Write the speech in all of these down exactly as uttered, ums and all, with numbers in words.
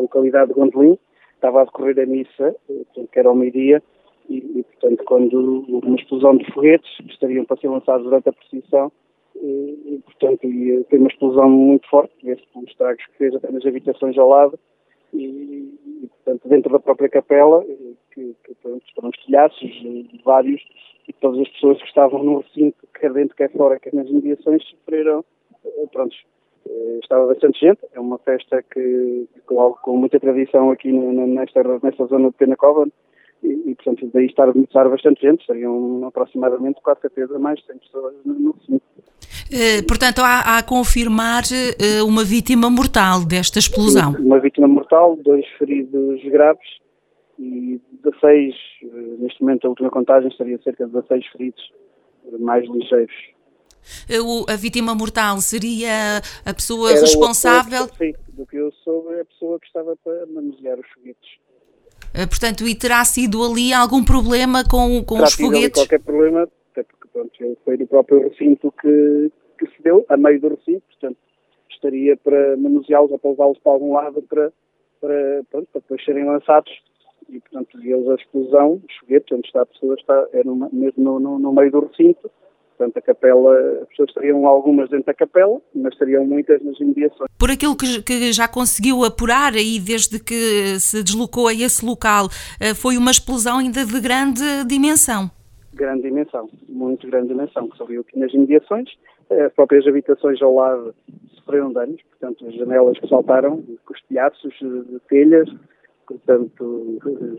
da localidade de Gondolim. Estava a decorrer a missa, portanto, que era ao meio-dia, e, e, portanto, quando houve uma explosão de foguetes que estariam para ser lançados durante a procissão, e, e portanto, e, foi uma explosão muito forte, vê-se pelos estragos que fez até nas habitações ao lado, e, e portanto, dentro da própria capela, que, que pronto, foram estilhaços, vários, e todas as pessoas que estavam no recinto, quer dentro, quer fora, quer nas mediações, sofreram, pronto, estava bastante gente. É uma festa que, com, com muita tradição aqui nesta, nesta zona de Penacova, e, e portanto daí estar a começar bastante gente, seriam aproximadamente, com certeza, mais de cem pessoas no recinto. Uh, portanto, há, há a confirmar uh, uma vítima mortal desta explosão. Sim, uma vítima mortal, dois feridos graves e dezasseis, uh, neste momento a última contagem seria cerca de dezasseis feridos uh, mais ligeiros. O, a vítima mortal seria a pessoa Era responsável? Pessoa, sim, do que eu soube, é a pessoa que estava para manusear os foguetes. Uh, portanto, e terá sido ali algum problema com, com os foguetes? Terá qualquer problema, até porque pronto, ele foi no próprio recinto que, que se deu, a meio do recinto, portanto, estaria para manuseá-los ou para levá-los para algum lado para, para, pronto, para depois serem lançados. E, portanto, eles a explosão, os foguetes, onde está a pessoa, está, é no, mesmo no, no, no meio do recinto. Portanto, a capela, as pessoas estariam algumas dentro da capela, mas estariam muitas nas imediações. Por aquilo que, que já conseguiu apurar aí desde que se deslocou a esse local, foi uma explosão ainda de grande dimensão? Grande dimensão, muito grande dimensão, que se viu aqui nas imediações. As próprias habitações ao lado sofreram danos, portanto, as janelas que saltaram, costilhaços de telhas, portanto,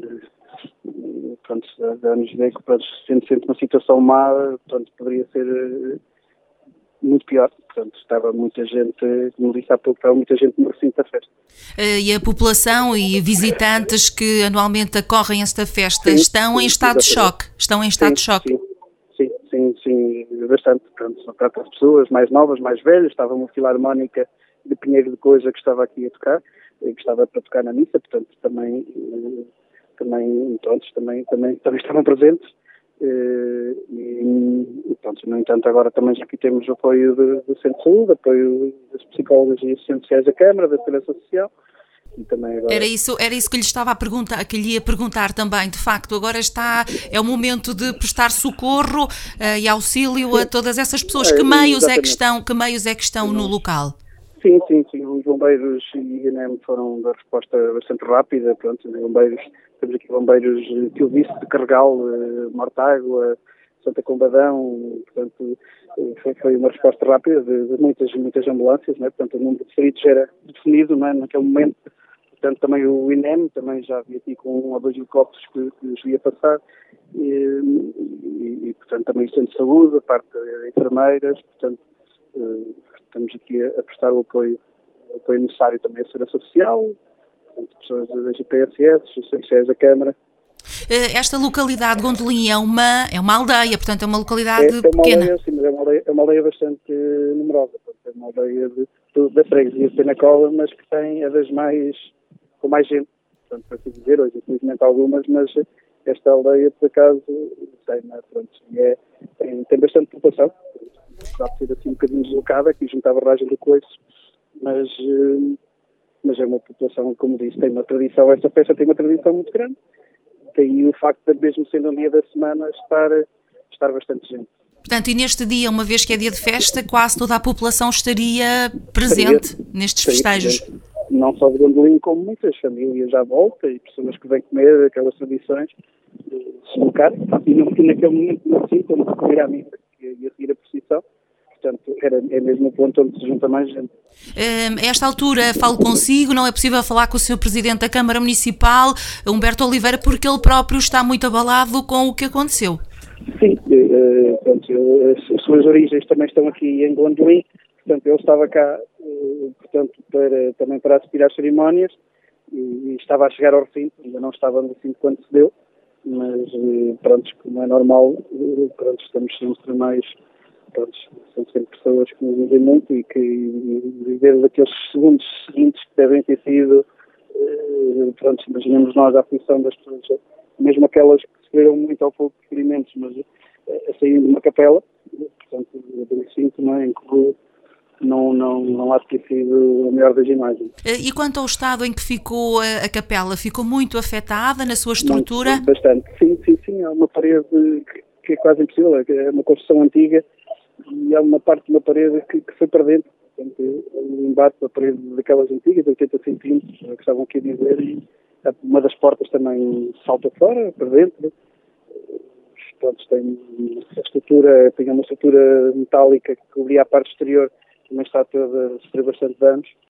pronto, dá-nos ideia que, pronto, sendo sempre uma situação má, portanto, poderia ser muito pior. Portanto, estava muita gente, como disse há pouco, estava muita gente no recinto da festa. E a população e visitantes que anualmente acorrem a esta festa sim, estão sim, em estado exatamente. de choque? Estão em estado sim, de choque? Sim, sim, sim, sim, bastante. Portanto, são tantas pessoas mais novas, mais velhas. Estava uma filarmónica de Pinheiro de Coisa que estava aqui a tocar, que estava para tocar na missa, portanto, também, também, pronto, também, também, também estavam presentes. E, pronto, no entanto, agora também já aqui temos o apoio do, do Centro de Saúde, apoio das psicólogas e assistentes sociais da Câmara, da Segurança Social. E também agora... Era isso, era isso que lhe estava a perguntar, que lhe ia perguntar também. De facto, agora está, é o momento de prestar socorro uh, e auxílio sim. a todas essas pessoas. Que meios é, é que estão, que meios é que estão sim. no local? Sim, sim, sim. Os bombeiros e I N E M foram da resposta bastante rápida. Pronto, os bombeiros, temos aqui bombeiros que eu disse de Carregal, Mortágua, Santa Combadão, portanto, foi, foi uma resposta rápida de, de muitas, muitas ambulâncias, né? Portanto, o número de feridos era definido, né? Naquele momento. Portanto, também o I N E M, também já havia aqui com um ou dois helicópteros que, que nos ia passar, e, e, e, portanto, também o Centro de Saúde, a parte de enfermeiras, portanto, estamos aqui a, a prestar o apoio, o apoio necessário também à Segurança Social, portanto, pessoas da G P S S, os sociais da Câmara. Esta localidade de Gondolim é uma, é uma aldeia, portanto é uma localidade é, é uma pequena. Aldeia, sim, mas é uma aldeia, é uma aldeia bastante numerosa, portanto, é uma aldeia de, de, da freguesia de Penacova, mas que tem a das mais, com mais gente, portanto, para assim dizer, hoje infelizmente algumas, mas esta aldeia, por acaso, sei, não é, pronto, é, tem, tem bastante população, dá de ser assim um bocadinho deslocada, aqui junto à barragem do Coiço, mas, mas é uma população, como disse, tem uma tradição, esta festa tem uma tradição muito grande. Daí o facto de, mesmo sendo um dia da semana, estar, estar bastante gente. Portanto, e neste dia, uma vez que é dia de festa, quase toda a população estaria presente estaria, nestes festejos? Presente. Não só de Gondolim, como muitas famílias à volta e pessoas que vêm comer aquelas tradições, se deslocar. E, e naquele momento, assim, quando se comer à missa, que ia seguir a procissão, portanto, era, é mesmo o ponto onde se junta mais gente. A esta altura falo consigo, não é possível falar com o senhor Presidente da Câmara Municipal, Humberto Oliveira, porque ele próprio está muito abalado com o que aconteceu. Sim, uh, pronto, as suas origens também estão aqui em Gondolim, portanto, ele estava cá, uh, portanto, para, também para assistir às cerimónias, e, e estava a chegar ao recinto, ainda não estava no recinto quando se deu, mas, uh, pronto, como é normal, uh, pronto, estamos sempre mais... Pronto, são sempre pessoas que nos dizem muito e que viver daqueles segundos seguintes que devem ter sido, eh, pronto, imaginemos nós a aflição das pessoas, mesmo aquelas que sofreram muito ao pouco de ferimentos, mas eh, a sair de uma capela, portanto, do recinto, não é, em que não, não, não há de ter sido a melhor das imagens. E quanto ao estado em que ficou a, a capela, ficou muito afetada na sua estrutura? Muito, bastante. Sim, sim, sim. É uma parede que, que é quase impossível. É uma construção antiga e há uma parte de uma parede que, que foi para dentro. Portanto, o embate da parede daquelas antigas, de oitenta centímetros, que estavam aqui a dizer, e uma das portas também salta fora, para dentro. Pronto, tem a estrutura, tem uma estrutura metálica que cobria a parte exterior, também está toda a sofrer bastante danos.